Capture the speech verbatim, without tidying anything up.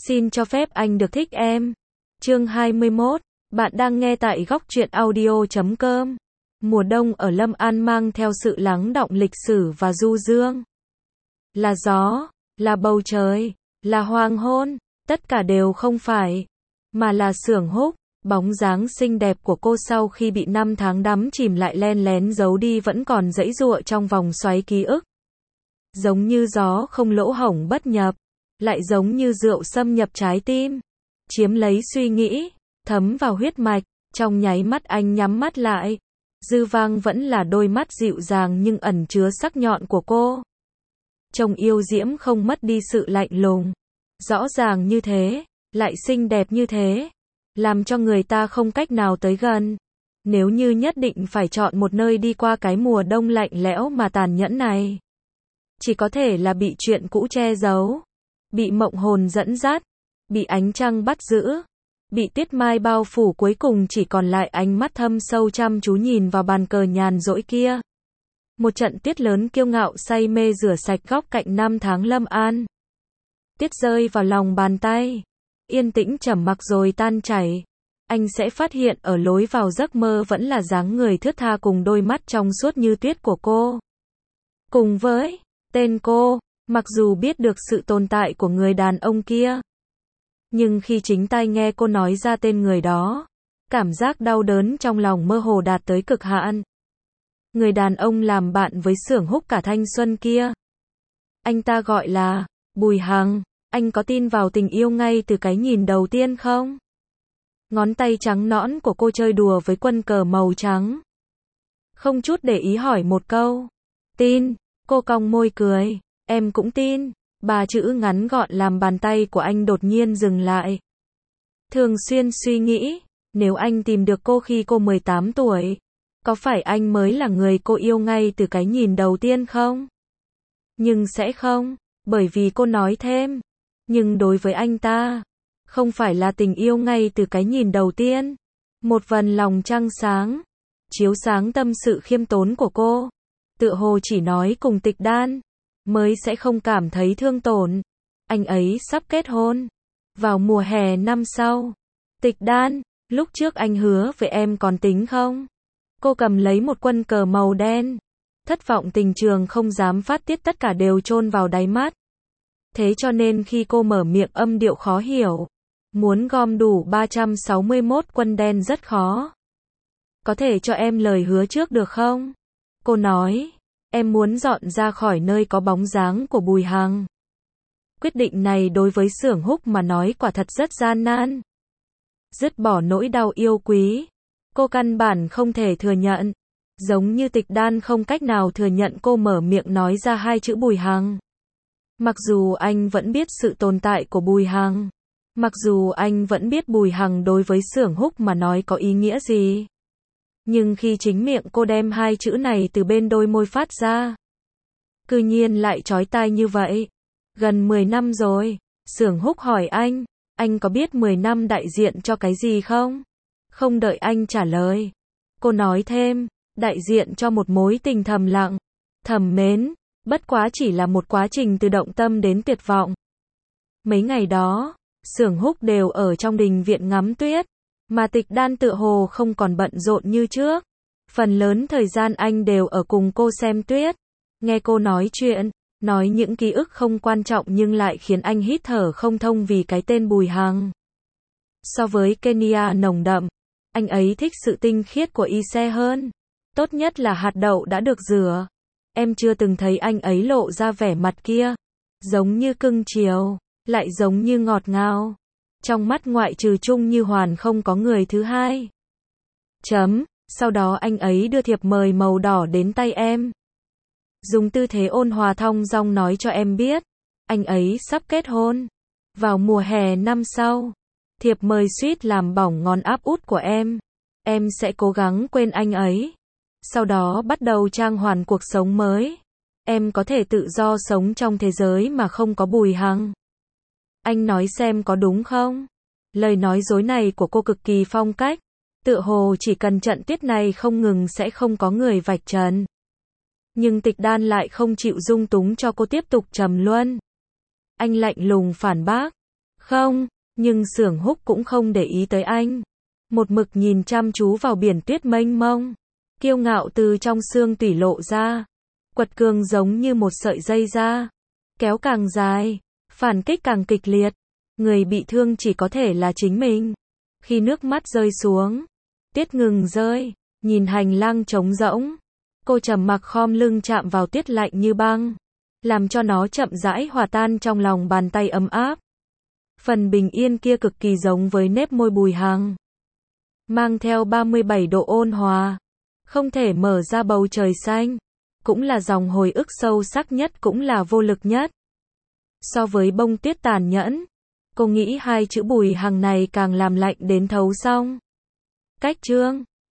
Xin cho phép anh được thích em. Chương hai mươi mốt. Bạn đang nghe tại góc truyện audio chấm com. Mùa đông ở Lâm An mang theo sự lắng đọng lịch sử và du dương. Là gió, là bầu trời, là hoàng hôn, tất cả đều không phải, mà là Xưởng Húc. Bóng dáng xinh đẹp của cô sau khi bị năm tháng đắm chìm lại len lén giấu đi vẫn còn giãy giụa trong vòng xoáy ký ức. Giống như gió không lỗ hổng bất nhập, lại giống như rượu xâm nhập trái tim, chiếm lấy suy nghĩ, thấm vào huyết mạch. Trong nháy mắt anh nhắm mắt lại, dư vang vẫn là đôi mắt dịu dàng nhưng ẩn chứa sắc nhọn của cô. Trông yêu diễm không mất đi sự lạnh lùng, rõ ràng như thế, lại xinh đẹp như thế, làm cho người ta không cách nào tới gần. Nếu như nhất định phải chọn một nơi đi qua cái mùa đông lạnh lẽo mà tàn nhẫn này, chỉ có thể là bị chuyện cũ che giấu, bị mộng hồn dẫn dắt, bị ánh trăng bắt giữ, bị tiết mai bao phủ, cuối cùng chỉ còn lại ánh mắt thâm sâu chăm chú nhìn vào bàn cờ nhàn rỗi kia. Một trận tuyết lớn kiêu ngạo say mê rửa sạch góc cạnh năm tháng Lâm An. Tuyết rơi vào lòng bàn tay, yên tĩnh trầm mặc rồi tan chảy. Anh sẽ phát hiện ở lối vào giấc mơ vẫn là dáng người thướt tha cùng đôi mắt trong suốt như tuyết của cô. Cùng với tên cô, mặc dù biết được sự tồn tại của người đàn ông kia, nhưng khi chính tai nghe cô nói ra tên người đó, cảm giác đau đớn trong lòng mơ hồ đạt tới cực hạn. Người đàn ông làm bạn với Xưởng Húc cả thanh xuân kia, anh ta gọi là Bùi Hằng. Anh có tin vào tình yêu ngay từ cái nhìn đầu tiên không? Ngón tay trắng nõn của cô chơi đùa với quân cờ màu trắng, không chút để ý hỏi một câu. Tin. Cô cong môi cười. Em cũng tin. Ba chữ ngắn gọn làm bàn tay của anh đột nhiên dừng lại. Thường xuyên suy nghĩ, nếu anh tìm được cô khi cô mười tám tuổi, có phải anh mới là người cô yêu ngay từ cái nhìn đầu tiên không? Nhưng sẽ không, bởi vì cô nói thêm, nhưng đối với anh ta, không phải là tình yêu ngay từ cái nhìn đầu tiên. Một vần lòng trăng sáng, chiếu sáng tâm sự khiêm tốn của cô, tựa hồ chỉ nói cùng Tịch Đan, mới sẽ không cảm thấy thương tổn. Anh ấy sắp kết hôn, vào mùa hè năm sau. Tịch Đan, lúc trước anh hứa với em còn tính không? Cô cầm lấy một quân cờ màu đen, thất vọng tình trường không dám phát tiết tất cả đều chôn vào đáy mắt. Thế cho nên khi cô mở miệng âm điệu khó hiểu, muốn gom đủ ba trăm sáu mươi mốt quân đen rất khó. Có thể cho em lời hứa trước được không? Cô nói, em muốn dọn ra khỏi nơi có bóng dáng của Bùi Hằng. Quyết định này đối với Xưởng Húc mà nói quả thật rất gian nan. Dứt bỏ nỗi đau yêu quý, cô căn bản không thể thừa nhận. Giống như Tịch Đan không cách nào thừa nhận cô mở miệng nói ra hai chữ Bùi Hằng. Mặc dù anh vẫn biết sự tồn tại của Bùi Hằng, mặc dù anh vẫn biết Bùi Hằng đối với Xưởng Húc mà nói có ý nghĩa gì, nhưng khi chính miệng cô đem hai chữ này từ bên đôi môi phát ra, cư nhiên lại chói tai như vậy. Gần mười năm rồi, Xưởng Húc hỏi anh, anh có biết mười năm đại diện cho cái gì không? Không đợi anh trả lời, cô nói thêm, đại diện cho một mối tình thầm lặng, thầm mến, bất quá chỉ là một quá trình từ động tâm đến tuyệt vọng. Mấy ngày đó, Xưởng Húc đều ở trong đình viện ngắm tuyết, mà Tịch Đan tựa hồ không còn bận rộn như trước. Phần lớn thời gian anh đều ở cùng cô xem tuyết, nghe cô nói chuyện, nói những ký ức không quan trọng nhưng lại khiến anh hít thở không thông vì cái tên Bùi Hằng. So với Kenya nồng đậm, anh ấy thích sự tinh khiết của y xe hơn. Tốt nhất là hạt đậu đã được rửa. Em chưa từng thấy anh ấy lộ ra vẻ mặt kia, giống như cưng chiều, lại giống như ngọt ngào. Trong mắt ngoại trừ Trung Như Hoàn không có người thứ hai. Chấm, sau đó anh ấy đưa thiệp mời màu đỏ đến tay em. Dùng tư thế ôn hòa thong dong nói cho em biết, anh ấy sắp kết hôn. Vào mùa hè năm sau, thiệp mời suýt làm bỏng ngón áp út của em. Em sẽ cố gắng quên anh ấy. Sau đó bắt đầu trang hoàn cuộc sống mới. Em có thể tự do sống trong thế giới mà không có Bùi Hằng. Anh nói xem có đúng không? Lời nói dối này của cô cực kỳ phong cách. Tựa hồ chỉ cần trận tuyết này không ngừng sẽ không có người vạch trần. Nhưng Tịch Đan lại không chịu dung túng cho cô tiếp tục trầm luân. Anh lạnh lùng phản bác. Không, nhưng Xưởng Húc cũng không để ý tới anh. Một mực nhìn chăm chú vào biển tuyết mênh mông. Kiêu ngạo từ trong xương tủy lộ ra. Quật cường giống như một sợi dây da. Kéo càng dài, phản kích càng kịch liệt. Người bị thương chỉ có thể là chính mình. Khi nước mắt rơi xuống, Tuyết ngừng rơi, nhìn hành lang trống rỗng. Cô trầm mặc khom lưng chạm vào tuyết lạnh như băng, làm cho nó chậm rãi hòa tan trong lòng bàn tay ấm áp. Phần bình yên kia cực kỳ giống với nếp môi Bùi Hằng, mang theo ba mươi bảy độ ôn hòa, không thể mở ra bầu trời xanh, cũng là dòng hồi ức sâu sắc nhất, cũng là vô lực nhất. So với bông tuyết tàn nhẫn, cô nghĩ hai chữ Bùi Hằng này càng làm lạnh đến thấu xong. Cách chương